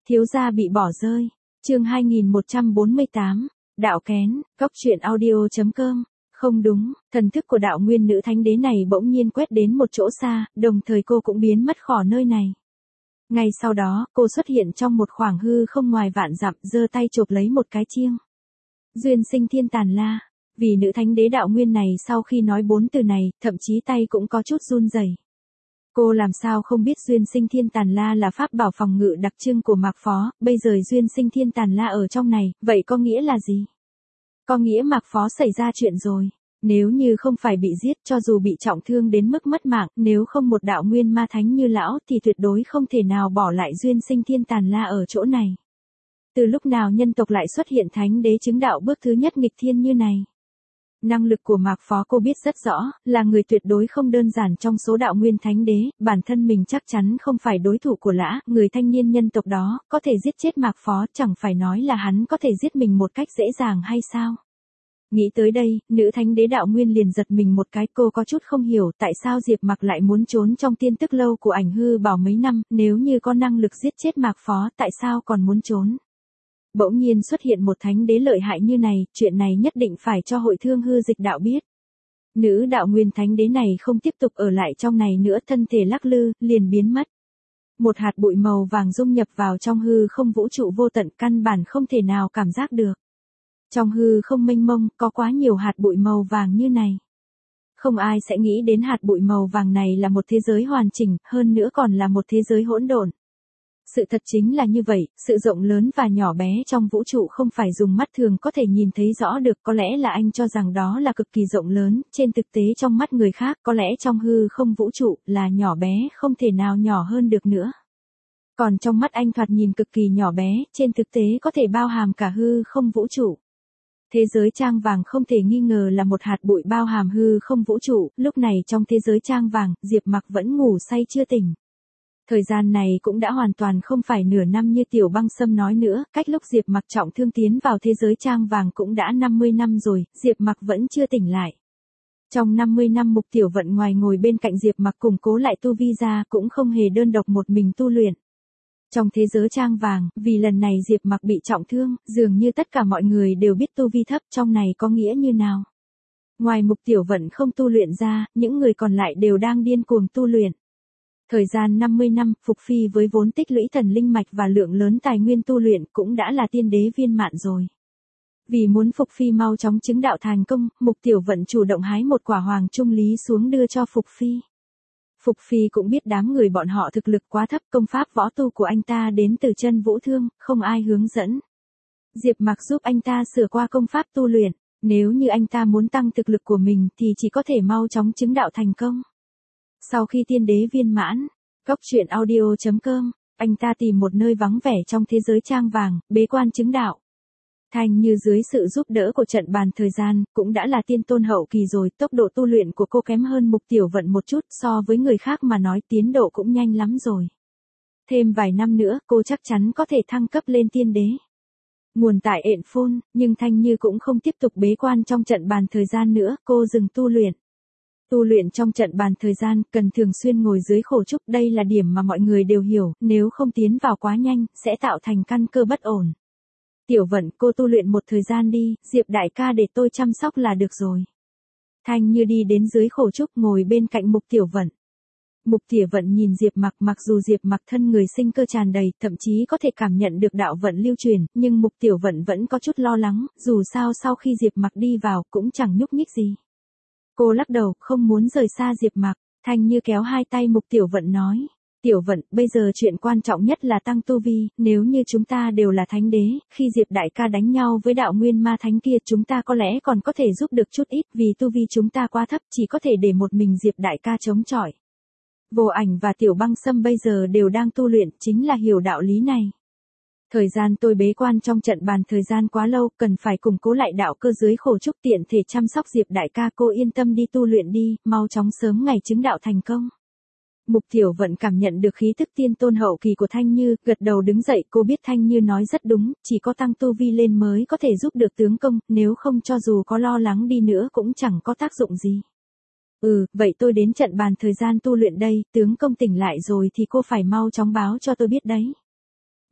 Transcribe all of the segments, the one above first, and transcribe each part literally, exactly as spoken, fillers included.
Thiếu gia bị bỏ rơi. Chương hai nghìn một trăm bốn mươi tám. Đạo kén, góc truyện audio chấm com. Không đúng, thần thức của đạo nguyên nữ thánh đế này bỗng nhiên quét đến một chỗ xa, đồng thời cô cũng biến mất khỏi nơi này. Ngay sau đó, cô xuất hiện trong một khoảng hư không ngoài vạn dặm, giơ tay chộp lấy một cái chiêng. Duyên sinh thiên tàn la. Vì nữ thánh đế đạo nguyên này sau khi nói bốn từ này, thậm chí tay cũng có chút run rẩy. Cô làm sao không biết duyên sinh thiên tàn la là pháp bảo phòng ngự đặc trưng của Mạc Phó, bây giờ duyên sinh thiên tàn la ở trong này, vậy có nghĩa là gì? Có nghĩa Mạc Phó xảy ra chuyện rồi. Nếu như không phải bị giết, cho dù bị trọng thương đến mức mất mạng, nếu không một đạo nguyên ma thánh như lão thì tuyệt đối không thể nào bỏ lại duyên sinh thiên tàn la ở chỗ này. Từ lúc nào nhân tộc lại xuất hiện thánh đế chứng đạo bước thứ nhất nghịch thiên như này? Năng lực của Mạc Phó cô biết rất rõ, là người tuyệt đối không đơn giản trong số đạo nguyên thánh đế, bản thân mình chắc chắn không phải đối thủ của lã, người thanh niên nhân tộc đó, có thể giết chết Mạc Phó, chẳng phải nói là hắn có thể giết mình một cách dễ dàng hay sao? Nghĩ tới đây, nữ thánh đế đạo nguyên liền giật mình một cái, cô có chút không hiểu tại sao Diệp Mặc lại muốn trốn trong tiên tức lâu của ảnh hư bảo mấy năm, nếu như có năng lực giết chết Mạc Phó, tại sao còn muốn trốn? Bỗng nhiên xuất hiện một thánh đế lợi hại như này, chuyện này nhất định phải cho hội thương hư dịch đạo biết. Nữ đạo nguyên thánh đế này không tiếp tục ở lại trong này nữa, thân thể lắc lư, liền biến mất. Một hạt bụi màu vàng dung nhập vào trong hư không vũ trụ vô tận, căn bản không thể nào cảm giác được. Trong hư không mênh mông, có quá nhiều hạt bụi màu vàng như này. Không ai sẽ nghĩ đến hạt bụi màu vàng này là một thế giới hoàn chỉnh, hơn nữa còn là một thế giới hỗn độn. Sự thật chính là như vậy, sự rộng lớn và nhỏ bé trong vũ trụ không phải dùng mắt thường có thể nhìn thấy rõ được, có lẽ là anh cho rằng đó là cực kỳ rộng lớn, trên thực tế trong mắt người khác, có lẽ trong hư không vũ trụ là nhỏ bé, không thể nào nhỏ hơn được nữa. Còn trong mắt anh thoạt nhìn cực kỳ nhỏ bé, trên thực tế có thể bao hàm cả hư không vũ trụ. Thế giới trang vàng không thể nghi ngờ là một hạt bụi bao hàm hư không vũ trụ, lúc này trong thế giới trang vàng, Diệp Mặc vẫn ngủ say chưa tỉnh. Thời gian này cũng đã hoàn toàn không phải nửa năm như Tiểu Băng Sâm nói nữa, cách lúc Diệp Mặc trọng thương tiến vào thế giới trang vàng cũng đã năm mươi năm rồi, Diệp Mặc vẫn chưa tỉnh lại. Trong năm mươi năm Mục Tiểu Vận ngoài ngồi bên cạnh Diệp Mặc củng cố lại tu vi ra cũng không hề đơn độc một mình tu luyện. Trong thế giới trang vàng, vì lần này Diệp Mặc bị trọng thương, dường như tất cả mọi người đều biết tu vi thấp trong này có nghĩa như nào. Ngoài Mục Tiểu Vận không tu luyện ra, những người còn lại đều đang điên cuồng tu luyện. Thời gian năm mươi năm, Phục Phi với vốn tích lũy thần linh mạch và lượng lớn tài nguyên tu luyện cũng đã là tiên đế viên mạn rồi. Vì muốn Phục Phi mau chóng chứng đạo thành công, Mục Tiểu Vận chủ động hái một quả hoàng trung lý xuống đưa cho Phục Phi. Phục Phi cũng biết đám người bọn họ thực lực quá thấp, công pháp võ tu của anh ta đến từ chân vũ thương, không ai hướng dẫn. Diệp Mặc giúp anh ta sửa qua công pháp tu luyện, nếu như anh ta muốn tăng thực lực của mình thì chỉ có thể mau chóng chứng đạo thành công. Sau khi tiên đế viên mãn, góc truyện audio chấm com, anh ta tìm một nơi vắng vẻ trong thế giới trang vàng, bế quan chứng đạo. Thanh Như dưới sự giúp đỡ của trận bàn thời gian, cũng đã là tiên tôn hậu kỳ rồi, tốc độ tu luyện của cô kém hơn Mục Tiểu Vận một chút, so với người khác mà nói tiến độ cũng nhanh lắm rồi. Thêm vài năm nữa, cô chắc chắn có thể thăng cấp lên tiên đế. Nguồn tại ện phôn, nhưng Thanh Như cũng không tiếp tục bế quan trong trận bàn thời gian nữa, cô dừng tu luyện. Tu luyện trong trận bàn thời gian, cần thường xuyên ngồi dưới khổ trúc, đây là điểm mà mọi người đều hiểu, nếu không tiến vào quá nhanh, sẽ tạo thành căn cơ bất ổn. Tiểu Vận, cô tu luyện một thời gian đi, Diệp đại ca để tôi chăm sóc là được rồi. Thanh Như đi đến dưới khổ trúc ngồi bên cạnh Mục Tiểu Vận. Mục Tiểu Vận nhìn Diệp Mặc, mặc dù Diệp Mặc thân người sinh cơ tràn đầy, thậm chí có thể cảm nhận được đạo vận lưu truyền, nhưng Mục Tiểu Vận vẫn có chút lo lắng, dù sao sau khi Diệp Mặc đi vào, cũng chẳng nhúc nhích gì. Cô lắc đầu, không muốn rời xa Diệp Mặc. Thanh Như kéo hai tay Mục Tiểu Vận nói. Tiểu Vận, bây giờ chuyện quan trọng nhất là tăng tu vi, nếu như chúng ta đều là thánh đế, khi Diệp đại ca đánh nhau với đạo nguyên ma thánh kia chúng ta có lẽ còn có thể giúp được chút ít, vì tu vi chúng ta quá thấp, chỉ có thể để một mình Diệp đại ca chống chọi. Vô Ảnh và Tiểu Băng Sâm bây giờ đều đang tu luyện, chính là hiểu đạo lý này. Thời gian tôi bế quan trong trận bàn thời gian quá lâu, cần phải củng cố lại đạo cơ dưới khổ trúc tiện thể chăm sóc Diệp đại ca, cô yên tâm đi tu luyện đi, mau chóng sớm ngày chứng đạo thành công. Mục Tiểu Vận cảm nhận được khí tức tiên tôn hậu kỳ của Thanh Như, gật đầu đứng dậy, cô biết Thanh Như nói rất đúng, chỉ có tăng tu vi lên mới có thể giúp được tướng công, nếu không cho dù có lo lắng đi nữa cũng chẳng có tác dụng gì. Ừ, vậy tôi đến trận bàn thời gian tu luyện đây, tướng công tỉnh lại rồi thì cô phải mau chóng báo cho tôi biết đấy.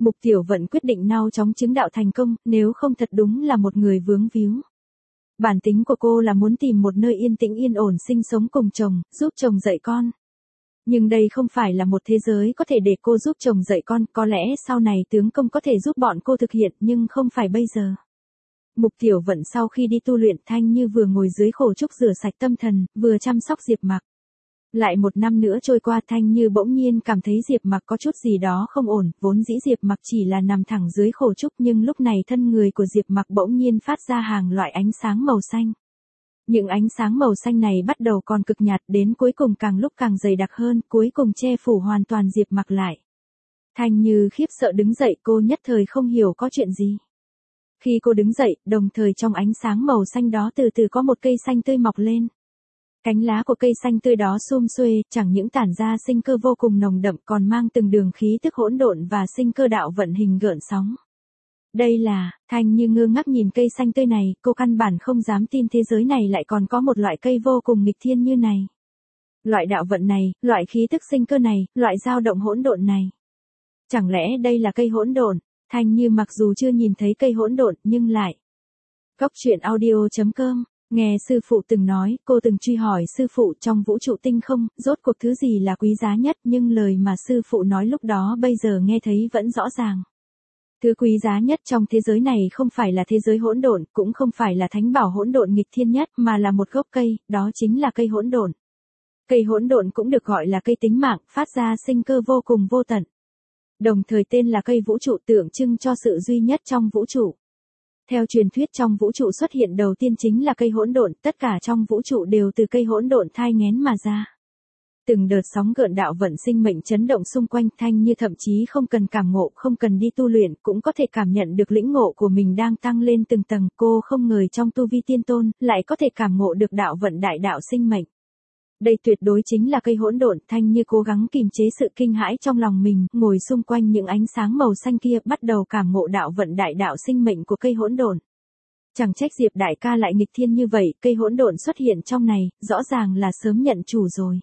Mục Tiểu Vận quyết định mau chóng chứng đạo thành công, nếu không thật đúng là một người vướng víu. Bản tính của cô là muốn tìm một nơi yên tĩnh yên ổn sinh sống cùng chồng, giúp chồng dạy con. Nhưng đây không phải là một thế giới có thể để cô giúp chồng dạy con, có lẽ sau này tướng công có thể giúp bọn cô thực hiện nhưng không phải bây giờ. Mục Tiểu Vận sau khi đi tu luyện Thanh Như vừa ngồi dưới khổ trúc rửa sạch tâm thần, vừa chăm sóc Diệp Mặc. Lại một năm nữa trôi qua Thanh Như bỗng nhiên cảm thấy Diệp Mặc có chút gì đó không ổn, vốn dĩ Diệp Mặc chỉ là nằm thẳng dưới khổ trúc nhưng lúc này thân người của Diệp Mặc bỗng nhiên phát ra hàng loại ánh sáng màu xanh. Những ánh sáng màu xanh này bắt đầu còn cực nhạt đến cuối cùng càng lúc càng dày đặc hơn, cuối cùng che phủ hoàn toàn Diệp Mặc lại. Thanh Như khiếp sợ đứng dậy, cô nhất thời không hiểu có chuyện gì. Khi cô đứng dậy, đồng thời trong ánh sáng màu xanh đó từ từ có một cây xanh tươi mọc lên. Cánh lá của cây xanh tươi đó sum xuê, chẳng những tản ra sinh cơ vô cùng nồng đậm còn mang từng đường khí tức hỗn độn và sinh cơ đạo vận hình gợn sóng. Đây là, Thanh Như ngơ ngác nhìn cây xanh tươi này, cô căn bản không dám tin thế giới này lại còn có một loại cây vô cùng nghịch thiên như này. Loại đạo vận này, loại khí tức sinh cơ này, loại dao động hỗn độn này. Chẳng lẽ đây là cây hỗn độn? Thanh Như mặc dù chưa nhìn thấy cây hỗn độn nhưng lại. Góc truyện audio chấm com, nghe sư phụ từng nói, cô từng truy hỏi sư phụ trong vũ trụ tinh không, rốt cuộc thứ gì là quý giá nhất nhưng lời mà sư phụ nói lúc đó bây giờ nghe thấy vẫn rõ ràng. Thứ quý giá nhất trong thế giới này không phải là thế giới hỗn độn, cũng không phải là thánh bảo hỗn độn nghịch thiên nhất mà là một gốc cây, đó chính là cây hỗn độn. Cây hỗn độn cũng được gọi là cây tính mạng, phát ra sinh cơ vô cùng vô tận. Đồng thời tên là cây vũ trụ tượng trưng cho sự duy nhất trong vũ trụ. Theo truyền thuyết trong vũ trụ xuất hiện đầu tiên chính là cây hỗn độn, tất cả trong vũ trụ đều từ cây hỗn độn thai nghén mà ra. Từng đợt sóng gợn đạo vận sinh mệnh chấn động xung quanh Thanh Như thậm chí không cần cảm ngộ, không cần đi tu luyện, cũng có thể cảm nhận được lĩnh ngộ của mình đang tăng lên từng tầng. Cô không ngờ trong tu vi tiên tôn, lại có thể cảm ngộ được đạo vận đại đạo sinh mệnh. Đây tuyệt đối chính là cây hỗn độn. Thanh Như cố gắng kìm chế sự kinh hãi trong lòng mình, ngồi xung quanh những ánh sáng màu xanh kia, bắt đầu cảm ngộ đạo vận đại đạo sinh mệnh của cây hỗn độn. Chẳng trách Diệp đại ca lại nghịch thiên như vậy, cây hỗn độn xuất hiện trong này, rõ ràng là sớm nhận chủ rồi.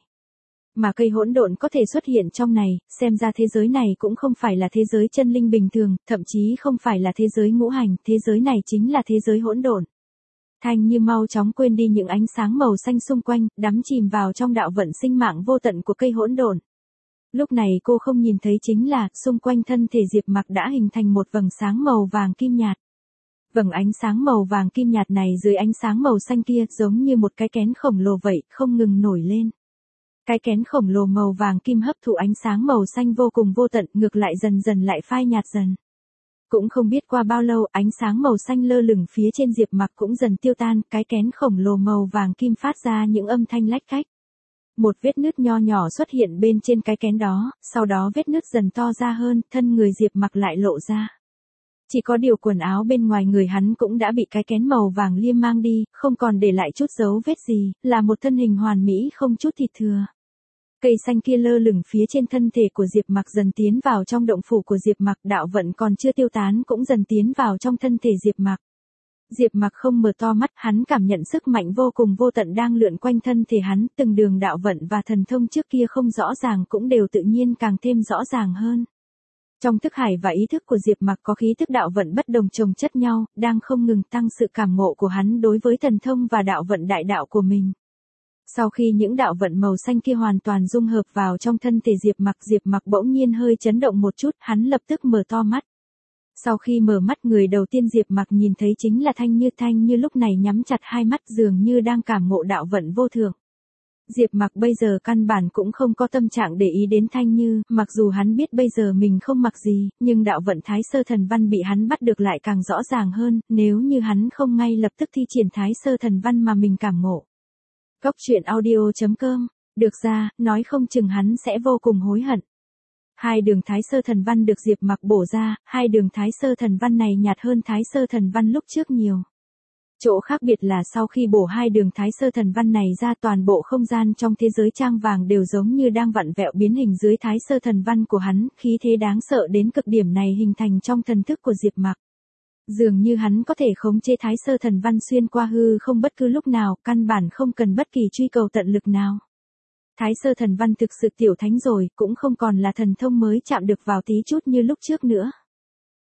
Mà cây hỗn độn có thể xuất hiện trong này, xem ra thế giới này cũng không phải là thế giới chân linh bình thường, thậm chí không phải là thế giới ngũ hành, thế giới này chính là thế giới hỗn độn. Thanh Như mau chóng quên đi những ánh sáng màu xanh xung quanh, đắm chìm vào trong đạo vận sinh mạng vô tận của cây hỗn độn. Lúc này cô không nhìn thấy chính là, xung quanh thân thể Diệp Mặc đã hình thành một vầng sáng màu vàng kim nhạt. Vầng ánh sáng màu vàng kim nhạt này dưới ánh sáng màu xanh kia giống như một cái kén khổng lồ vậy, không ngừng nổi lên. Cái kén khổng lồ màu vàng kim hấp thụ ánh sáng màu xanh vô cùng vô tận, ngược lại dần dần lại phai nhạt dần. Cũng không biết qua bao lâu, ánh sáng màu xanh lơ lửng phía trên Diệp Mặc cũng dần tiêu tan, cái kén khổng lồ màu vàng kim phát ra những âm thanh lách cách. Một vết nứt nho nhỏ xuất hiện bên trên cái kén đó, sau đó vết nứt dần to ra hơn, thân người Diệp Mặc lại lộ ra. Chỉ có điều quần áo bên ngoài người hắn cũng đã bị cái kén màu vàng liêm mang đi, không còn để lại chút dấu vết gì, là một thân hình hoàn mỹ không chút thịt thừa. Cây xanh kia lơ lửng phía trên thân thể của Diệp Mặc dần tiến vào trong động phủ của Diệp Mặc, đạo vận còn chưa tiêu tán cũng dần tiến vào trong thân thể Diệp Mặc. Diệp Mặc không mở to mắt, hắn cảm nhận sức mạnh vô cùng vô tận đang lượn quanh thân thể hắn, từng đường đạo vận và thần thông trước kia không rõ ràng cũng đều tự nhiên càng thêm rõ ràng hơn. Trong thức hải và ý thức của Diệp Mặc có khí thức đạo vận bất đồng chồng chất nhau, đang không ngừng tăng sự cảm ngộ của hắn đối với thần thông và đạo vận đại đạo của mình. Sau khi những đạo vận màu xanh kia hoàn toàn dung hợp vào trong thân thể Diệp Mặc, Diệp Mặc bỗng nhiên hơi chấn động một chút, hắn lập tức mở to mắt. Sau khi mở mắt, người đầu tiên Diệp Mặc nhìn thấy chính là Thanh Như. Thanh Như lúc này nhắm chặt hai mắt dường như đang cảm ngộ đạo vận vô thượng. Diệp Mặc bây giờ căn bản cũng không có tâm trạng để ý đến Thanh Như, mặc dù hắn biết bây giờ mình không mặc gì, nhưng đạo vận Thái Sơ Thần Văn bị hắn bắt được lại càng rõ ràng hơn, nếu như hắn không ngay lập tức thi triển Thái Sơ Thần Văn mà mình cảm ngộ. Góc truyện audio chấm com, được ra, nói không chừng hắn sẽ vô cùng hối hận. Hai đường Thái Sơ Thần Văn được Diệp Mặc bổ ra, hai đường Thái Sơ Thần Văn này nhạt hơn Thái Sơ Thần Văn lúc trước nhiều. Chỗ khác biệt là sau khi bổ hai đường Thái Sơ Thần Văn này ra, toàn bộ không gian trong thế giới trang vàng đều giống như đang vặn vẹo biến hình dưới Thái Sơ Thần Văn của hắn, khí thế đáng sợ đến cực điểm này hình thành trong thần thức của Diệp Mặc. Dường như hắn có thể khống chế Thái Sơ Thần Văn xuyên qua hư không bất cứ lúc nào, căn bản không cần bất kỳ truy cầu tận lực nào. Thái Sơ Thần Văn thực sự tiểu thánh rồi, cũng không còn là thần thông mới chạm được vào tí chút như lúc trước nữa.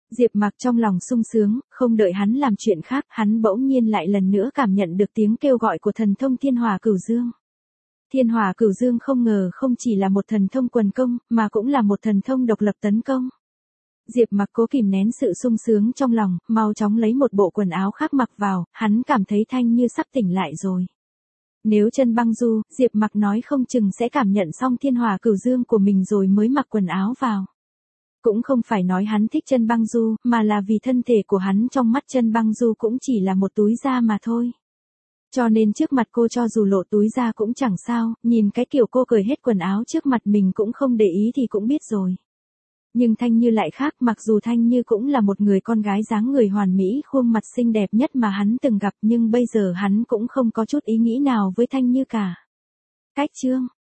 Diệp Mặc trong lòng sung sướng, không đợi hắn làm chuyện khác, hắn bỗng nhiên lại lần nữa cảm nhận được tiếng kêu gọi của thần thông Thiên Hỏa Cửu Dương. Thiên Hỏa Cửu Dương không ngờ không chỉ là một thần thông quần công, mà cũng là một thần thông độc lập tấn công. Diệp Mặc cố kìm nén sự sung sướng trong lòng, mau chóng lấy một bộ quần áo khác mặc vào, hắn cảm thấy Thanh Như sắp tỉnh lại rồi. Nếu chân băng du, Diệp Mặc nói không chừng sẽ cảm nhận xong Thiên Hỏa Cửu Dương của mình rồi mới mặc quần áo vào. Cũng không phải nói hắn thích chân băng du, mà là vì thân thể của hắn trong mắt chân băng du cũng chỉ là một túi da mà thôi. Cho nên trước mặt cô cho dù lộ túi da cũng chẳng sao, nhìn cái kiểu cô cởi hết quần áo trước mặt mình cũng không để ý thì cũng biết rồi. Nhưng Thanh Như lại khác, mặc dù Thanh Như cũng là một người con gái dáng người hoàn mỹ, khuôn mặt xinh đẹp nhất mà hắn từng gặp, nhưng bây giờ hắn cũng không có chút ý nghĩ nào với Thanh Như cả. Cách chương